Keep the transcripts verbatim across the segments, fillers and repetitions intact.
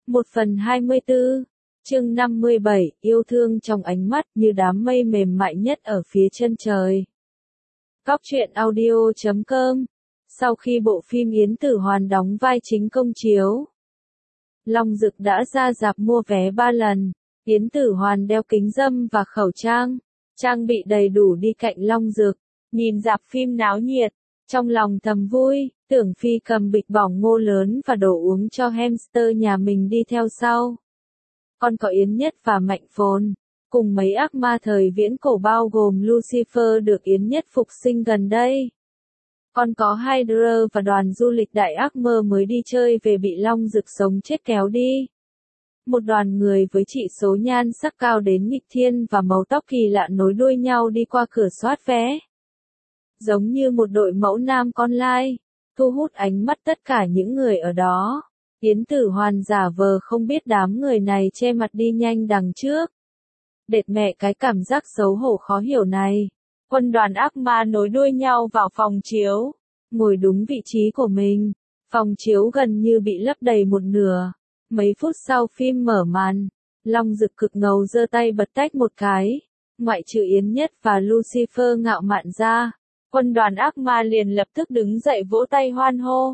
Một phần hai mươi tư, chương năm mươi bảy, yêu thương trong ánh mắt như đám mây mềm mại nhất ở phía chân trời. Cóc truyện audio chấm com. Sau khi bộ phim Yến Tử Hoàn đóng vai chính công chiếu, Long Dực đã ra rạp mua vé ba lần. Yến Tử Hoàn đeo kính râm và khẩu trang, trang bị đầy đủ đi cạnh Long Dực, nhìn rạp phim náo nhiệt, trong lòng thầm vui, Tưởng Phi cầm bịch bỏng ngô lớn và đồ uống cho hamster nhà mình đi theo sau. Còn có Yến Nhất và Mạnh Phồn, cùng mấy ác ma thời viễn cổ bao gồm Lucifer được Yến Nhất phục sinh gần đây. Còn có Hydra và đoàn du lịch đại ác mơ mới đi chơi về bị Long Dực sống chết kéo đi. Một đoàn người với chỉ số nhan sắc cao đến nghịch thiên và màu tóc kỳ lạ nối đuôi nhau đi qua cửa soát vé. Giống như một đội mẫu nam con lai, thu hút ánh mắt tất cả những người ở đó. Yến Tử Hoàn giả vờ không biết đám người này che mặt đi nhanh đằng trước. Đệt mẹ cái cảm giác xấu hổ khó hiểu này. Quân đoàn ác ma nối đuôi nhau vào phòng chiếu, ngồi đúng vị trí của mình. Phòng chiếu gần như bị lấp đầy một nửa. Mấy phút sau phim mở màn, Long Dực cực ngầu giơ tay bật tách một cái. Ngoại trừ Yến Nhất và Lucifer ngạo mạn ra, quân đoàn ác ma liền lập tức đứng dậy vỗ tay hoan hô.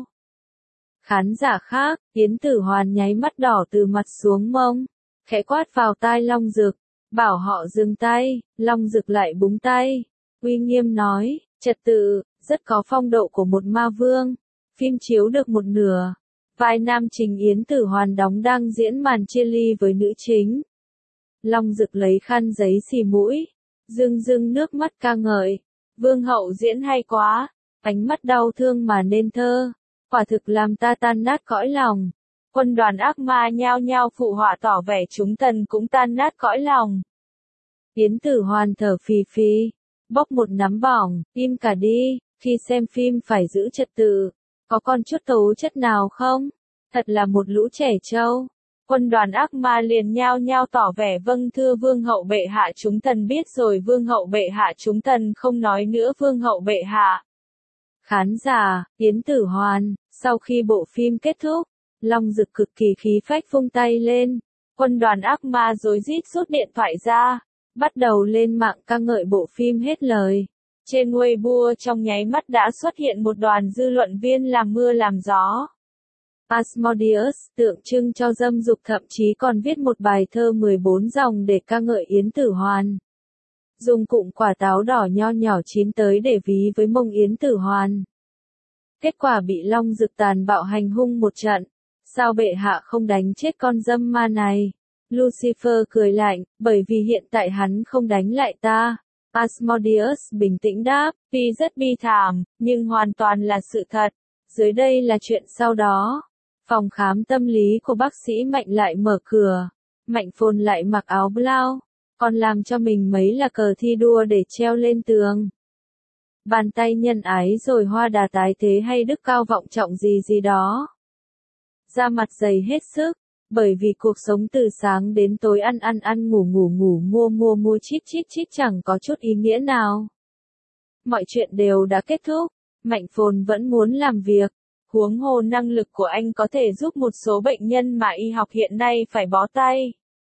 Khán giả khác, Yến Tử Hoàn nháy mắt đỏ từ mặt xuống mông, khẽ quát vào tai Long Dực, bảo họ dừng tay. Long Dực lại búng tay, uy nghiêm nói, trật tự, rất có phong độ của một ma vương. Phim chiếu được một nửa, vai nam chính Yến Tử Hoàn đóng đang diễn màn chia ly với nữ chính. Long Dực lấy khăn giấy xì mũi, rưng rưng nước mắt ca ngợi, vương hậu diễn hay quá, ánh mắt đau thương mà nên thơ, quả thực làm ta tan nát cõi lòng. Quân đoàn ác ma nhao nhao phụ họa tỏ vẻ chúng thần cũng tan nát cõi lòng. Yến Tử Hoàn thở phì phì, bốc một nắm bỏng, im cả đi, khi xem phim phải giữ trật tự, có con chút tố chất nào không? Thật là một lũ trẻ trâu. Quân đoàn ác ma liền nhao nhao tỏ vẻ vâng thưa vương hậu bệ hạ, chúng thần biết rồi vương hậu bệ hạ, chúng thần không nói nữa vương hậu bệ hạ. Khán giả, Yến Tử Hoàn, sau khi bộ phim kết thúc, Long Dực cực kỳ khí phách vung tay lên. Quân đoàn ác ma rối rít rút điện thoại ra, bắt đầu lên mạng ca ngợi bộ phim hết lời. Trên Weibo trong nháy mắt đã xuất hiện một đoàn dư luận viên làm mưa làm gió. Asmodeus, tượng trưng cho dâm dục, thậm chí còn viết một bài thơ mười bốn dòng để ca ngợi Yến Tử Hoàn. Dùng cụm quả táo đỏ nho nhỏ chín tới để ví với mông Yến Tử Hoàn. Kết quả bị Long Dực tàn bạo hành hung một trận. Sao bệ hạ không đánh chết con dâm ma này? Lucifer cười lạnh, bởi vì hiện tại hắn không đánh lại ta. Asmodeus bình tĩnh đáp, tuy rất bi thảm, nhưng hoàn toàn là sự thật. Dưới đây là chuyện sau đó. Phòng khám tâm lý của bác sĩ Mạnh lại mở cửa. Mạnh Phồn lại mặc áo blau, còn làm cho mình mấy là cờ thi đua để treo lên tường. Bàn tay nhân ái rồi hoa đà tái thế hay đức cao vọng trọng gì gì đó. Da mặt dày hết sức, bởi vì cuộc sống từ sáng đến tối ăn ăn ăn ngủ ngủ ngủ mua mua mua chít chít chít chẳng có chút ý nghĩa nào. Mọi chuyện đều đã kết thúc, Mạnh Phồn vẫn muốn làm việc, huống hồ năng lực của anh có thể giúp một số bệnh nhân mà y học hiện nay phải bó tay.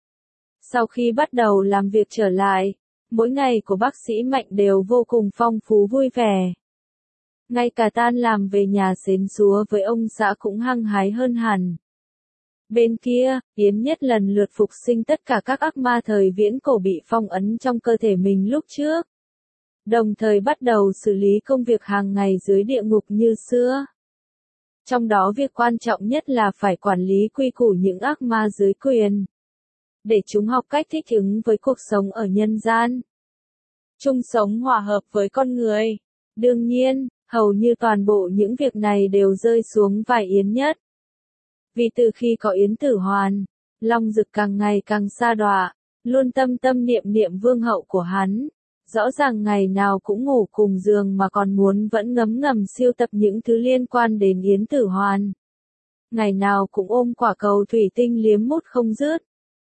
Sau khi bắt đầu làm việc trở lại, mỗi ngày của bác sĩ Mạnh đều vô cùng phong phú vui vẻ. Ngay cả tan làm về nhà xến xúa với ông xã cũng hăng hái hơn hẳn. Bên kia, Yến Nhất lần lượt phục sinh tất cả các ác ma thời viễn cổ bị phong ấn trong cơ thể mình lúc trước. Đồng thời bắt đầu xử lý công việc hàng ngày dưới địa ngục như xưa. Trong đó việc quan trọng nhất là phải quản lý quy củ những ác ma dưới quyền, để chúng học cách thích ứng với cuộc sống ở nhân gian, chung sống hòa hợp với con người. Đương nhiên, hầu như toàn bộ những việc này đều rơi xuống vai Yến Nhất. Vì từ khi có Yến Tử Hoàn, Long Dực càng ngày càng sa đọa, luôn tâm tâm niệm niệm vương hậu của hắn. Rõ ràng ngày nào cũng ngủ cùng giường mà còn muốn vẫn ngấm ngầm siêu tập những thứ liên quan đến Yến Tử Hoàn. Ngày nào cũng ôm quả cầu thủy tinh liếm mút không dứt.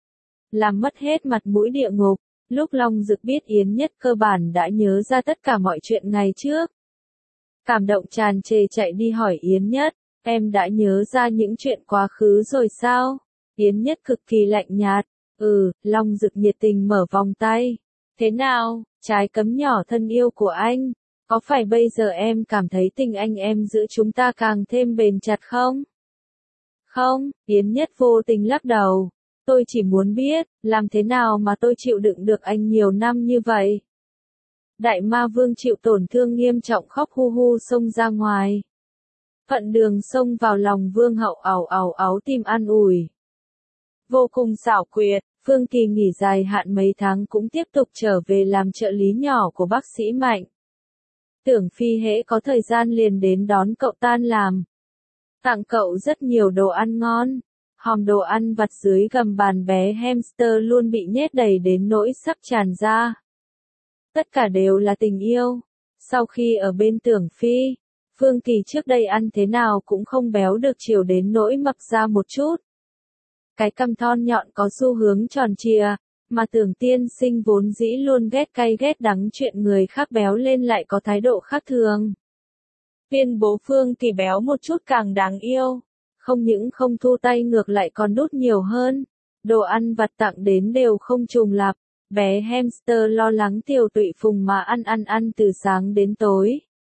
Làm mất hết mặt mũi địa ngục. Lúc Long Dực biết Yến Nhất cơ bản đã nhớ ra tất cả mọi chuyện ngày trước. Cảm động tràn trề chạy đi hỏi Yến Nhất, em đã nhớ ra những chuyện quá khứ rồi sao? Yến Nhất cực kỳ lạnh nhạt. Ừ, Long Dực nhiệt tình mở vòng tay. Thế nào, trái cấm nhỏ thân yêu của anh? Có phải bây giờ em cảm thấy tình anh em giữa chúng ta càng thêm bền chặt không? Không, Yến Nhất vô tình lắc đầu. Tôi chỉ muốn biết, làm thế nào mà tôi chịu đựng được anh nhiều năm như vậy? Đại ma vương chịu tổn thương nghiêm trọng khóc hu hu xông ra ngoài. Phận Đường xông vào lòng vương hậu ảo ảo áo tìm an ủi. Vô cùng xảo quyệt, Phương Kỳ nghỉ dài hạn mấy tháng cũng tiếp tục trở về làm trợ lý nhỏ của bác sĩ Mạnh. Tưởng Phi hễ có thời gian liền đến đón cậu tan làm. Tặng cậu rất nhiều đồ ăn ngon. Hòm đồ ăn vặt dưới gầm bàn bé hamster luôn bị nhét đầy đến nỗi sắp tràn ra. Tất cả đều là tình yêu. Sau khi ở bên Tưởng Phi, Phương Kỳ trước đây ăn thế nào cũng không béo được chiều đến nỗi mập ra một chút. Cái cằm thon nhọn có xu hướng tròn trịa, mà Tưởng tiên sinh vốn dĩ luôn ghét cay ghét đắng chuyện người khác béo lên lại có thái độ khác thường. Tuyên bố Phương Kỳ béo một chút càng đáng yêu. Không những không thu tay ngược lại còn đút nhiều hơn. Đồ ăn vặt tặng đến đều không trùng lặp. Bé hamster lo lắng Tiểu Tụy Phùng mà ăn ăn ăn từ sáng đến tối.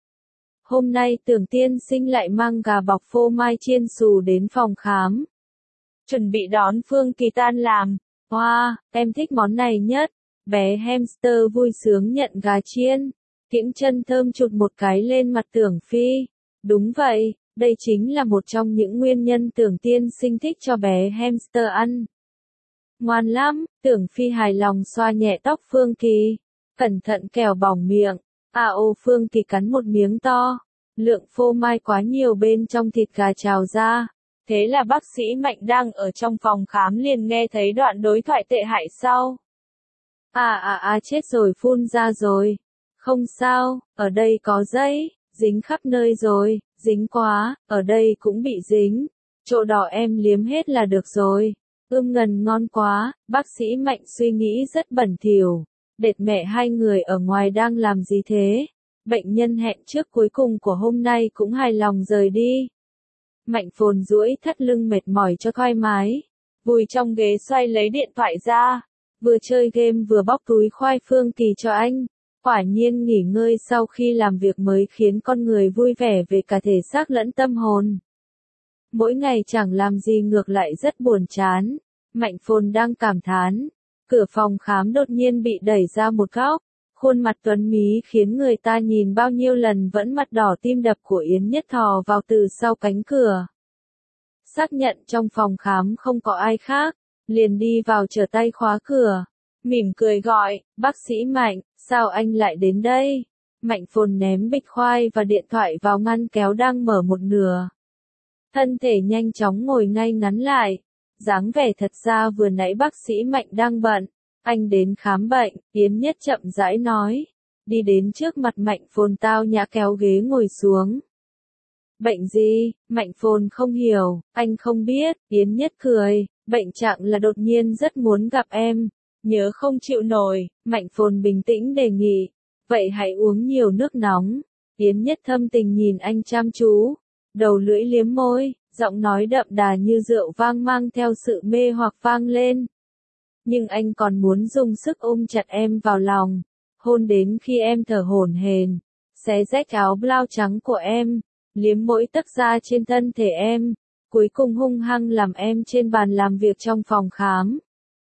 Hôm nay Tưởng tiên sinh lại mang gà bọc phô mai chiên xù đến phòng khám. Chuẩn bị đón Phương Kỳ tan làm. Wow, em thích món này nhất. Bé hamster vui sướng nhận gà chiên. Kiễng chân thơm chụt một cái lên mặt Tưởng Phi. Đúng vậy, đây chính là một trong những nguyên nhân Tưởng tiên sinh thích cho bé hamster ăn. Ngoan lắm, Tưởng Phi hài lòng xoa nhẹ tóc Phương Kỳ. Cẩn thận kẻo bỏng miệng. À ô Phương Kỳ cắn một miếng to. Lượng phô mai quá nhiều bên trong thịt gà trào ra. Thế là bác sĩ Mạnh đang ở trong phòng khám liền nghe thấy đoạn đối thoại tệ hại sau. À à à chết rồi phun ra rồi. Không sao, ở đây có giấy, dính khắp nơi rồi, dính quá, ở đây cũng bị dính. Chỗ đỏ em liếm hết là được rồi. Ưm ngần ngon quá, bác sĩ Mạnh suy nghĩ rất bẩn thỉu. Đệt mẹ hai người ở ngoài đang làm gì thế? Bệnh nhân hẹn trước cuối cùng của hôm nay cũng hài lòng rời đi. Mạnh Phồn duỗi thắt lưng mệt mỏi cho thoải mái. Vùi trong ghế xoay lấy điện thoại ra. Vừa chơi game vừa bóc túi khoai Phương Kỳ cho anh. Quả nhiên nghỉ ngơi sau khi làm việc mới khiến con người vui vẻ về cả thể xác lẫn tâm hồn. Mỗi ngày chẳng làm gì ngược lại rất buồn chán. Mạnh Phồn đang cảm thán. Cửa phòng khám đột nhiên bị đẩy ra một góc. Khuôn mặt tuấn mí khiến người ta nhìn bao nhiêu lần vẫn mặt đỏ tim đập của Yến Nhất thò vào từ sau cánh cửa. Xác nhận trong phòng khám không có ai khác, liền đi vào trở tay khóa cửa. Mỉm cười gọi, bác sĩ Mạnh, sao anh lại đến đây? Mạnh Phồn ném bịch khoai và điện thoại vào ngăn kéo đang mở một nửa. Thân thể nhanh chóng ngồi ngay ngắn lại. Dáng vẻ thật ra vừa nãy bác sĩ Mạnh đang bận. Anh đến khám bệnh, Yến Nhất chậm rãi nói. Đi đến trước mặt Mạnh Phồn tao nhã kéo ghế ngồi xuống. Bệnh gì? Mạnh Phồn không hiểu, anh không biết, Yến Nhất cười. Bệnh trạng là đột nhiên rất muốn gặp em. Nhớ không chịu nổi, Mạnh Phồn bình tĩnh đề nghị. Vậy hãy uống nhiều nước nóng. Yến Nhất thâm tình nhìn anh chăm chú. Đầu lưỡi liếm môi, giọng nói đậm đà như rượu vang mang theo sự mê hoặc vang lên. Nhưng anh còn muốn dùng sức ôm chặt em vào lòng, hôn đến khi em thở hổn hển, xé rách áo blau trắng của em, liếm mỗi tấc da trên thân thể em, cuối cùng hung hăng làm em trên bàn làm việc trong phòng khám.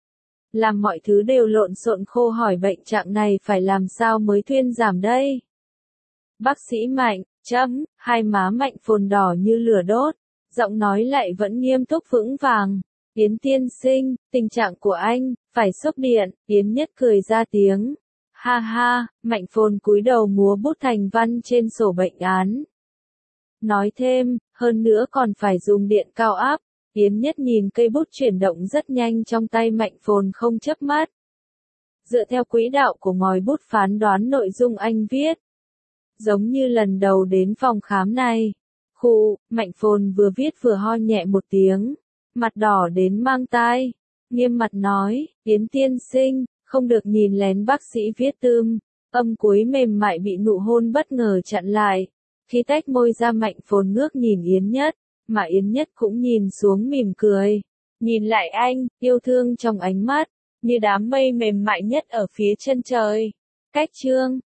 Làm mọi thứ đều lộn xộn khô hỏi bệnh trạng này phải làm sao mới thuyên giảm đây? Bác sĩ Mạnh, chấm, hai má Mạnh Phồn đỏ như lửa đốt, giọng nói lại vẫn nghiêm túc vững vàng. Yến tiên sinh, tình trạng của anh, phải sốc điện, Yến Nhất cười ra tiếng. Ha ha, Mạnh Phồn cúi đầu múa bút thành văn trên sổ bệnh án. Nói thêm, hơn nữa còn phải dùng điện cao áp. Yến Nhất nhìn cây bút chuyển động rất nhanh trong tay Mạnh Phồn không chớp mắt. Dựa theo quỹ đạo của ngòi bút phán đoán nội dung anh viết. Giống như lần đầu đến phòng khám này. Khụ, Mạnh Phồn vừa viết vừa ho nhẹ một tiếng. Mặt đỏ đến mang tai. Nghiêm mặt nói, Yến tiên sinh, không được nhìn lén bác sĩ viết tươm. Âm cuối mềm mại bị nụ hôn bất ngờ chặn lại. Khi tách môi ra Mạnh Phồn ngước nhìn Yến Nhất, mà Yến Nhất cũng nhìn xuống mỉm cười. Nhìn lại anh, yêu thương trong ánh mắt, như đám mây mềm mại nhất ở phía chân trời. Cách chương